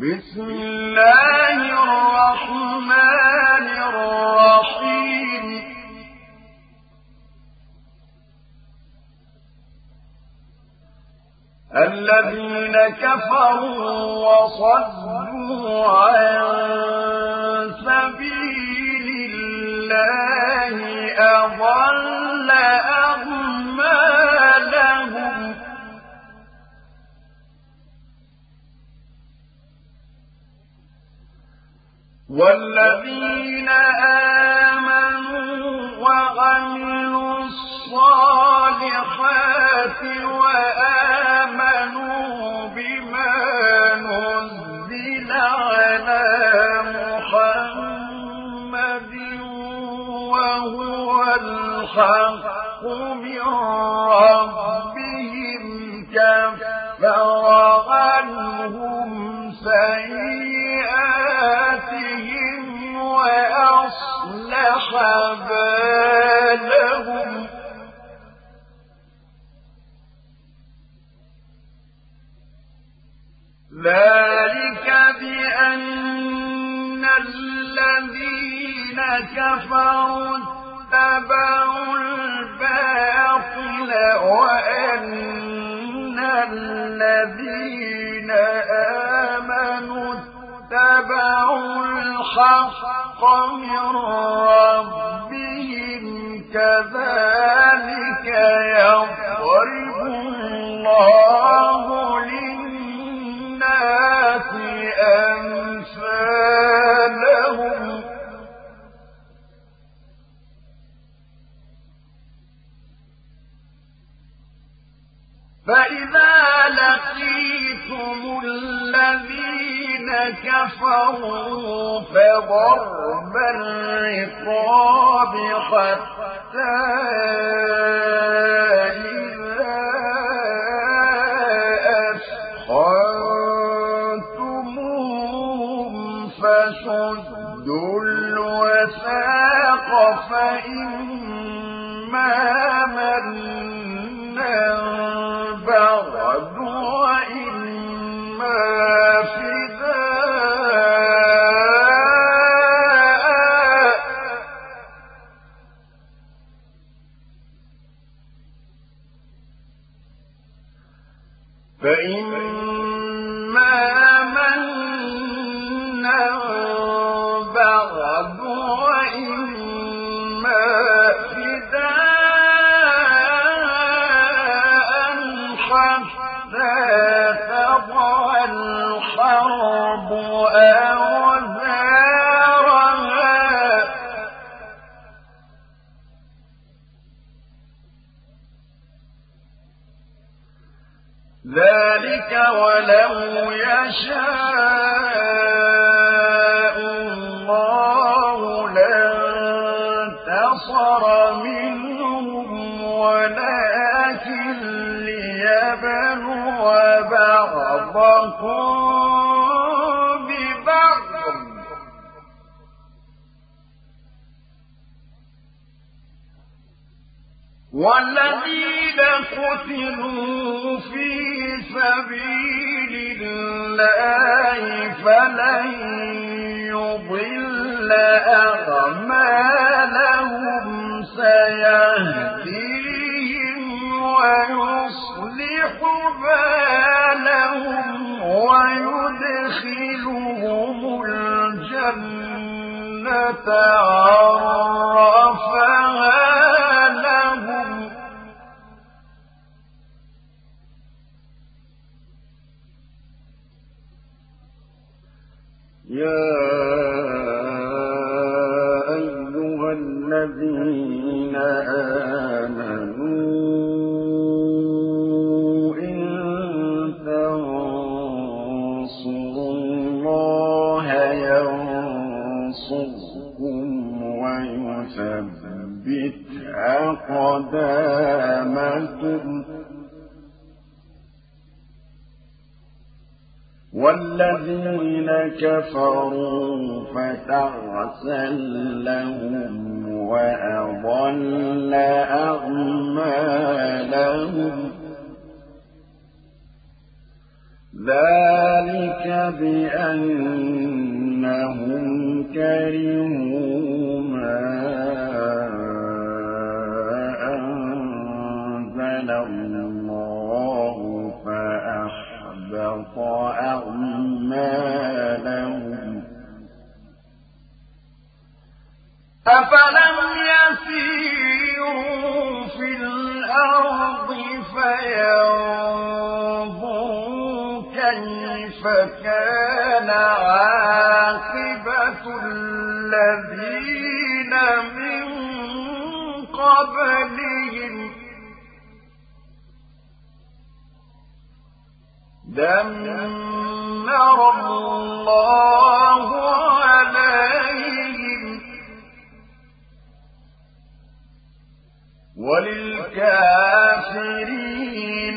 بسم الله الرحمن الرحيم الذين كفروا وصدوا عن سبيل الله أضل أعمالهم والذين آمنوا وعملوا الصالحات وآمنوا بما نزل على محمد وهو الحق من ربهم كفر عنهم سيئاتهم وأصلح بالهم ذلك بأن الذين كفروا اتبعوا الباطل وأن الذين آمنوا اتبعوا الحق من ربهم كذلك يضرب الله للناس أمثالهم فإذا لقيتم الذين كفروا فضرب الرقاب حتى إذا أثخنتموهم فشدوا الوثاق فإما منا بعد وإما فداء فإما منا بعد وإما فداء حتى تضع الحرب أوزارها ذلك ولو يشاء الله لانتصر منهم ولكن ليبلو بعضكم ببعض والذين قتلوا في سبيل الله فلن يضل أعمالهم سيهديهم ويصلح بالهم ويدخلهم الجنة عرفها لهم يا أيها الذين آمنوا إن تنصروا الله ينصركم ويثبت أقدامكم والذين كفروا فتعسا لهم وأضل أعمالهم ذلك بأنهم كرهوا ما أنزل الله فأحبط أعمالهم أفلم يسيروا في الأرض فينظروا كيف كان عاقبة الذين من قبلهم دمر الله عليهم وللكافرين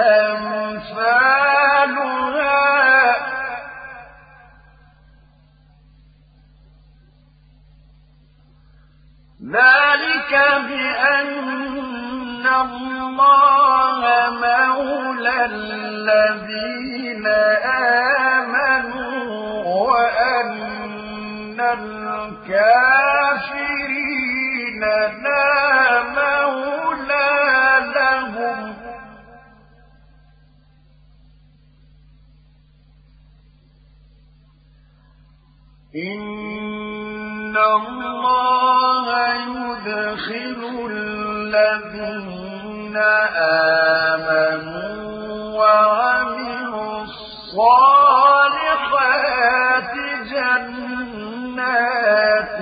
أمثالها ذلك بأن الله مولى الذين آمنوا وأن الكافرين لا مولى لهم إن الله يدخل الذين آمنوا وعملوا الصالحات جنات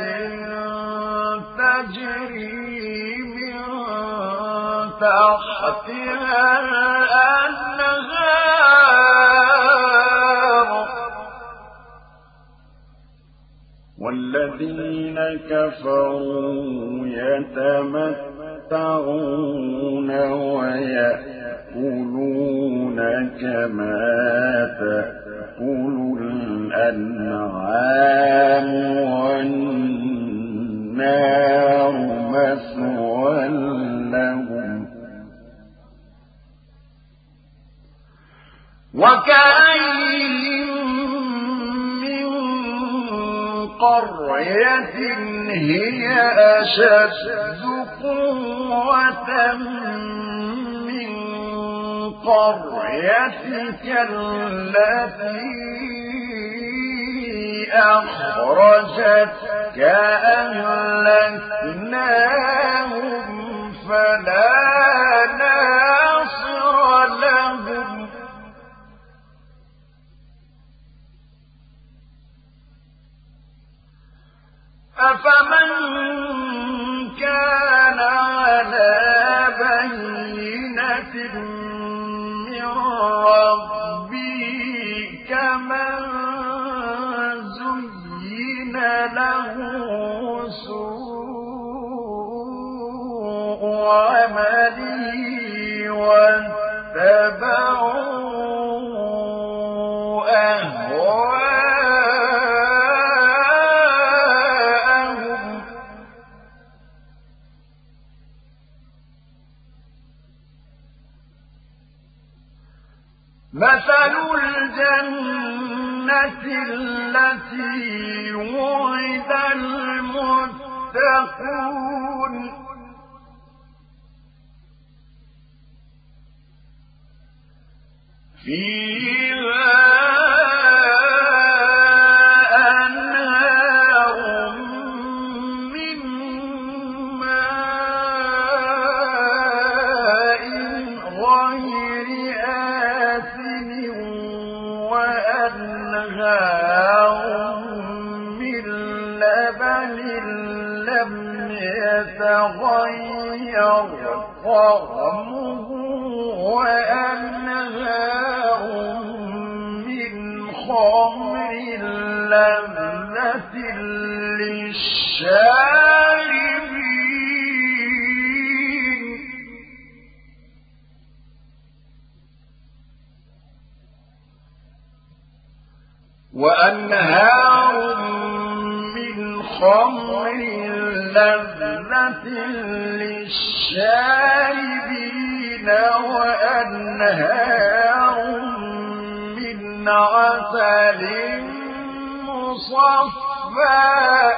تجري من تحتها الأنهار والذين كفروا يتمتعون ويأكلون كما تأكل الأنعام والنار مثوى لهم وكأين من قرية هي أشد قوة من قريتك التي أخرجتك أهلكناهم فلا ناصر لهم أفمن كان على بينة من ربه كمن زين له سوء عمله واتبعوا أهواءهم مثل الجنة التي وعد المتقون فيها أنهار من ماء غير آسن وأنهار من لبن لم يتغير طعمه وأنهار من خمر لذة للشاربين وأنهار من خمر لذة للشاربين وأنهار من عسل مصفى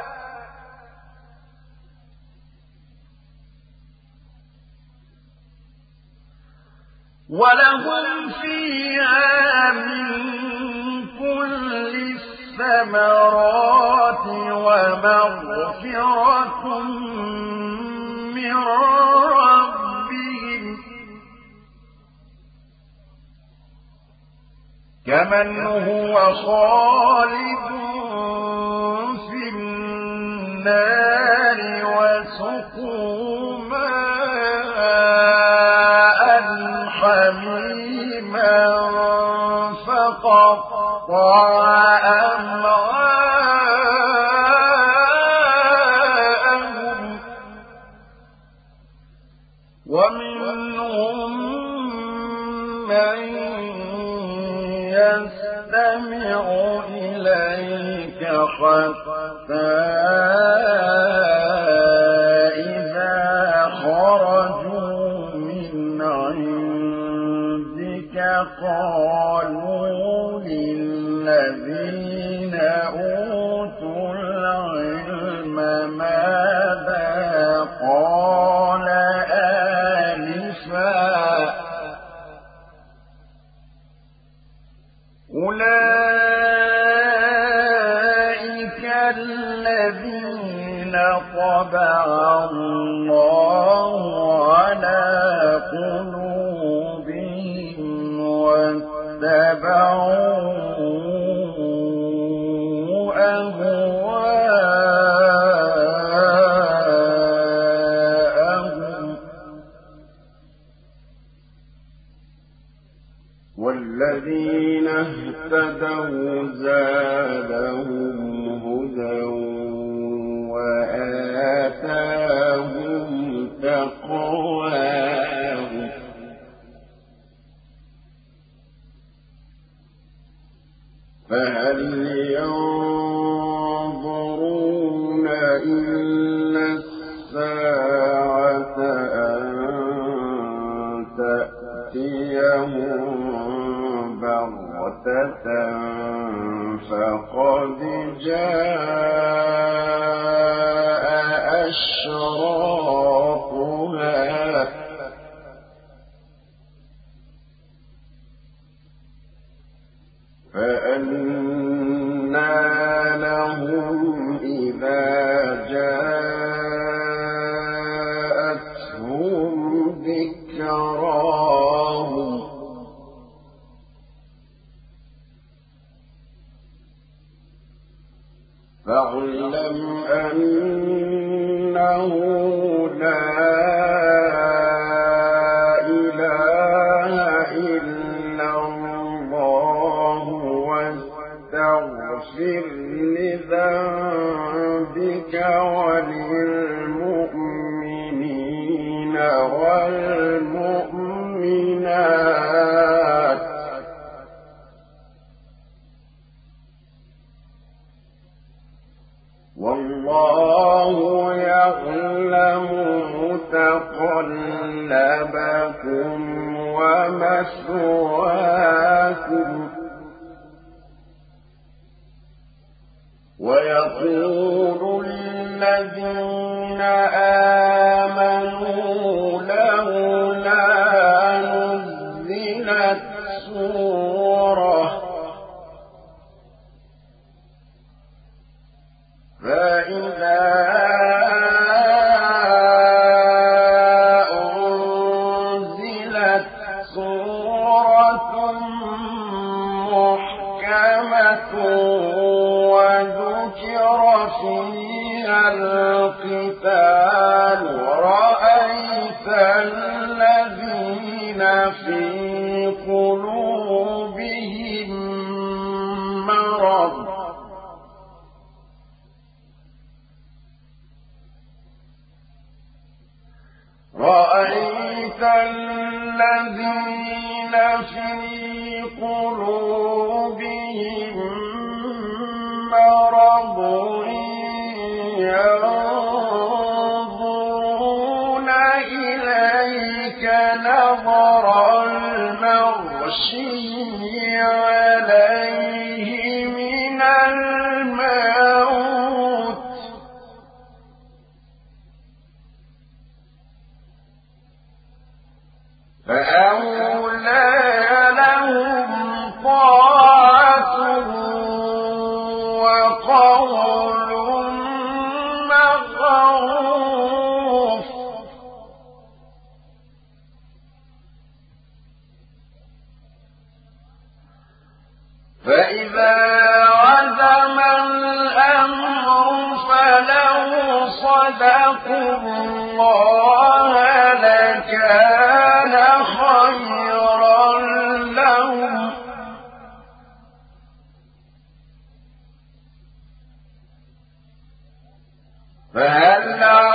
ولهم فيها من كل الثمرات ومغفرة من ربهم كمن هو خالد في النار وسقوا ماء حميما فقطع أمعاءهم ومنهم من يستمع إليك حتى إذا خرجوا من عندك قالوا للذين أوتوا العلم ماذا قال آنفا أولئك الذين طبع الله على قلوبهم واتبعوا أهواءهم والذين اهتدوا زادهم هدى وآتاهم تقواهم فهل ينظرون إلا الساعة أن تأتيهم بغتة فقد جاء أشراطها فأنى لهم إذا جاءتهم ذكراهم فاعلم أنه لا إله إلا الله واستغفر لذنبك وللمؤمنين والمؤمنات والله يعلم متقلبكم ومثواكم ويقول الذين آمنوا لولا نزلت سورة فإذا أنزلت سورة محكمة وذكر فيها القتال رأيت الذين في قلوبهم مرض رأيت الذين في قلوبهم مرض ينظرون عزم الأمر فلو صدقوا الله لكان خيرا لهم فهل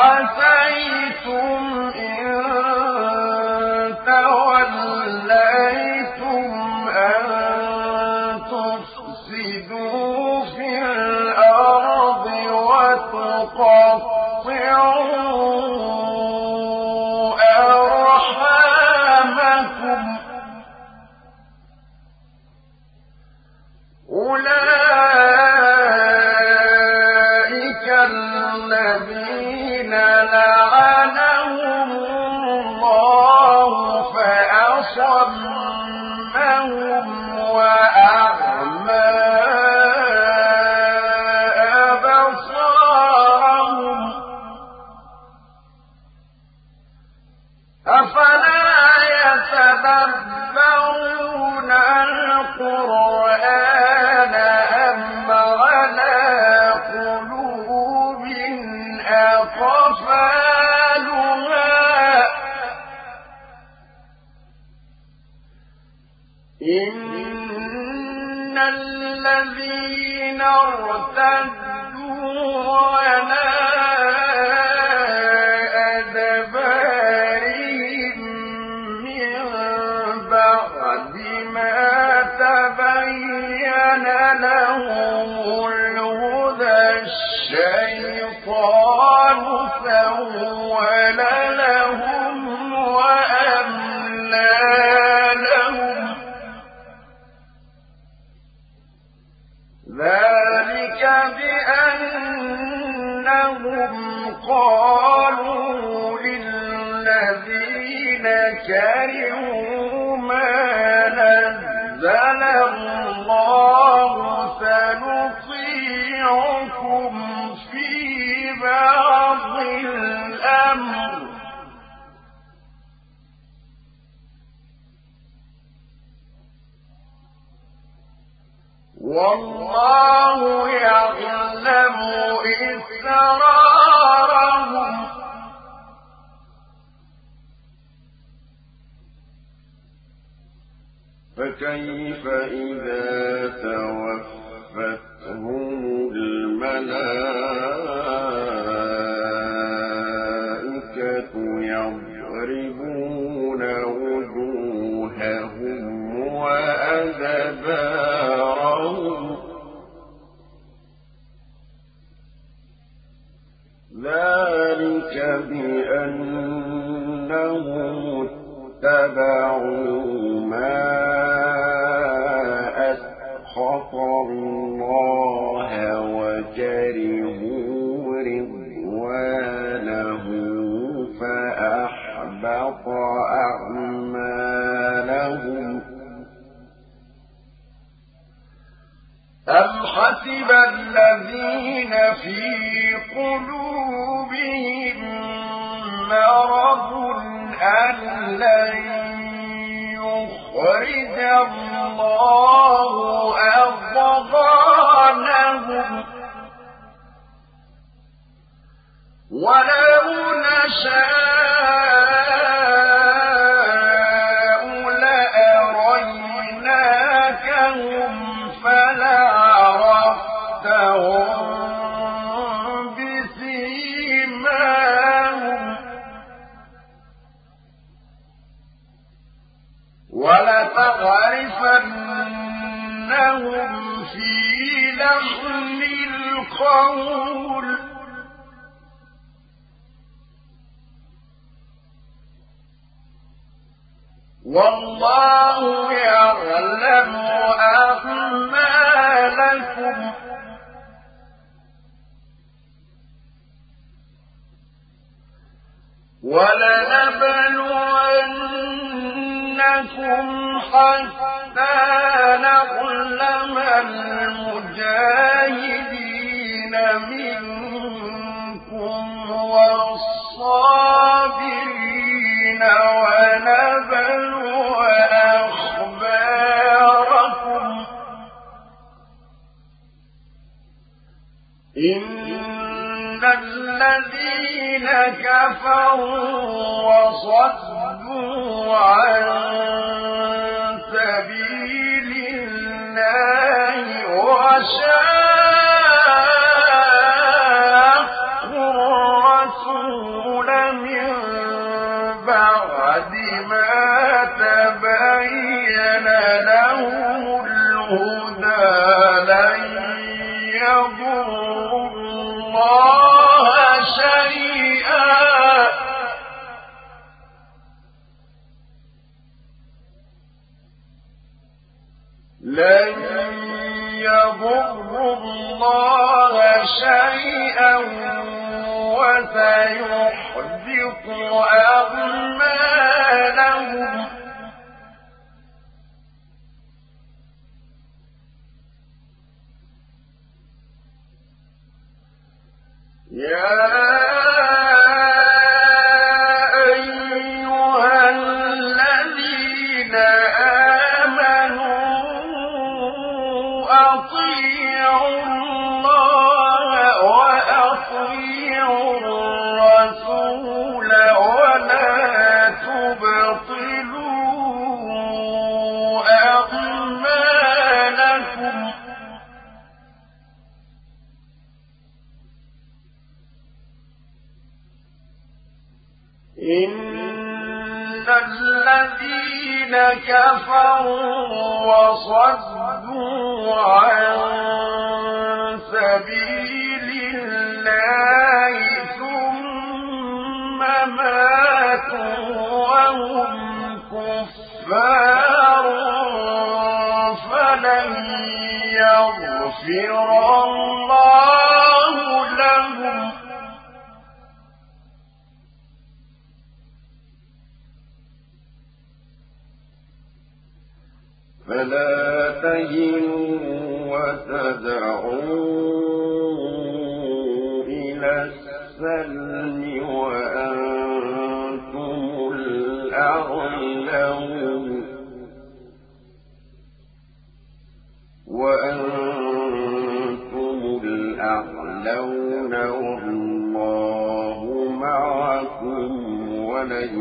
عسيتم إن توليتم أن تفسدوا في الأرض وتقطعوا أرحامكم أولئك الذين لعنهم الله فأصمهم وأعمى أبصارهم أفلا يتدبرون القرآن أم على قلوب أقفالها إن الذين ارتدوا على أدبارهم من بعد ما تبين لهم الهدى الشيطان سول لهم وأملى لهم ذلك بأنهم قالوا للذين كرهوا ما نزل الله سنطيعكم في بعض الأمر والله يعلم إسرارهم فكيف إذا توفتهم الملائكة يضربون وجوههم وأدبارهم ذلك بأنهم اتبعوا ما أسخط الله وكرهوا رضوانه فأحبط أعمالهم أم حسب الذين في قلوبهم مرض أن لن يخرج الله أضغانهم ولو نشاء لأريناكهم فلعرفتهم بسيماهم ولتعرفنهم في لحن القول والله يعلم أعمالكم ولنبلونكم حتى نعلم المجاهدين منكم والصابرين ونبلو أخباركم إن الذين كفروا وصدوا عن سبيل الله وشاقوا الرسول من بعد ما تبين لهم الهدى لن يضروا الله شيئا وسيحبط أعمالهم يا إن الذين كفروا وصدوا عن سبيل الله ثم ماتوا وهم كفار فلن يغفر الله لهم فلا تهنوا وتدعوا إلى السلم وأنتم الأعلون والله معكم ولن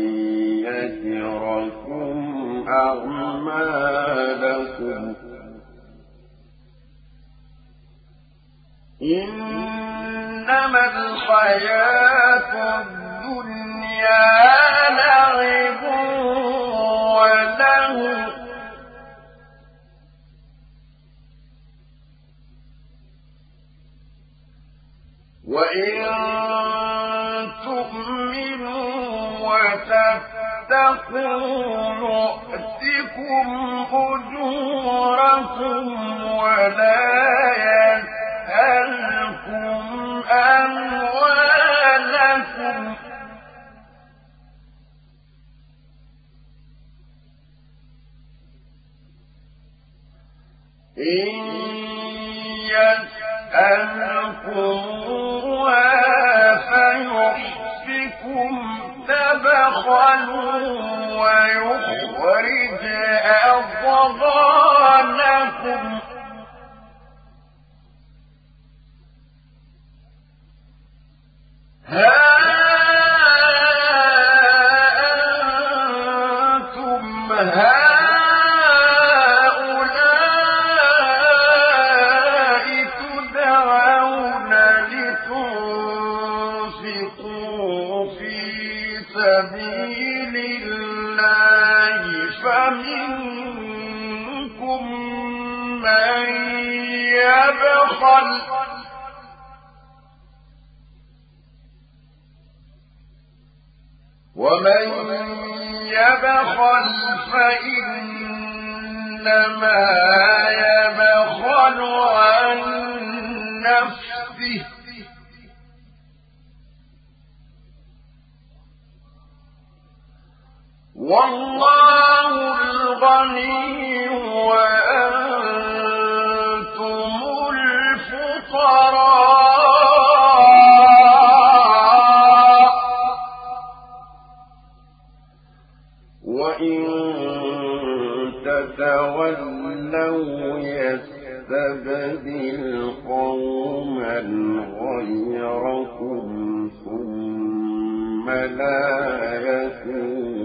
يتركم أعمالكم إنما الحياة الدنيا لعب ولهو وإن تؤمنوا وتتقوا يؤتكم أجوركم ولا يسألكم أموالكم إن يسألكموها فيحفكم تبخلوا ويخرج أضغانكم ها أنتم هؤلاء تدعون لتنفقوا في سبيل الله فمنكم من يبخل ومن يبخل فإنما يبخل عن نفسه والله الغني وأنتم الفقراء وإن تتولوا يستبدل قوما غيركم ثم لا يكونوا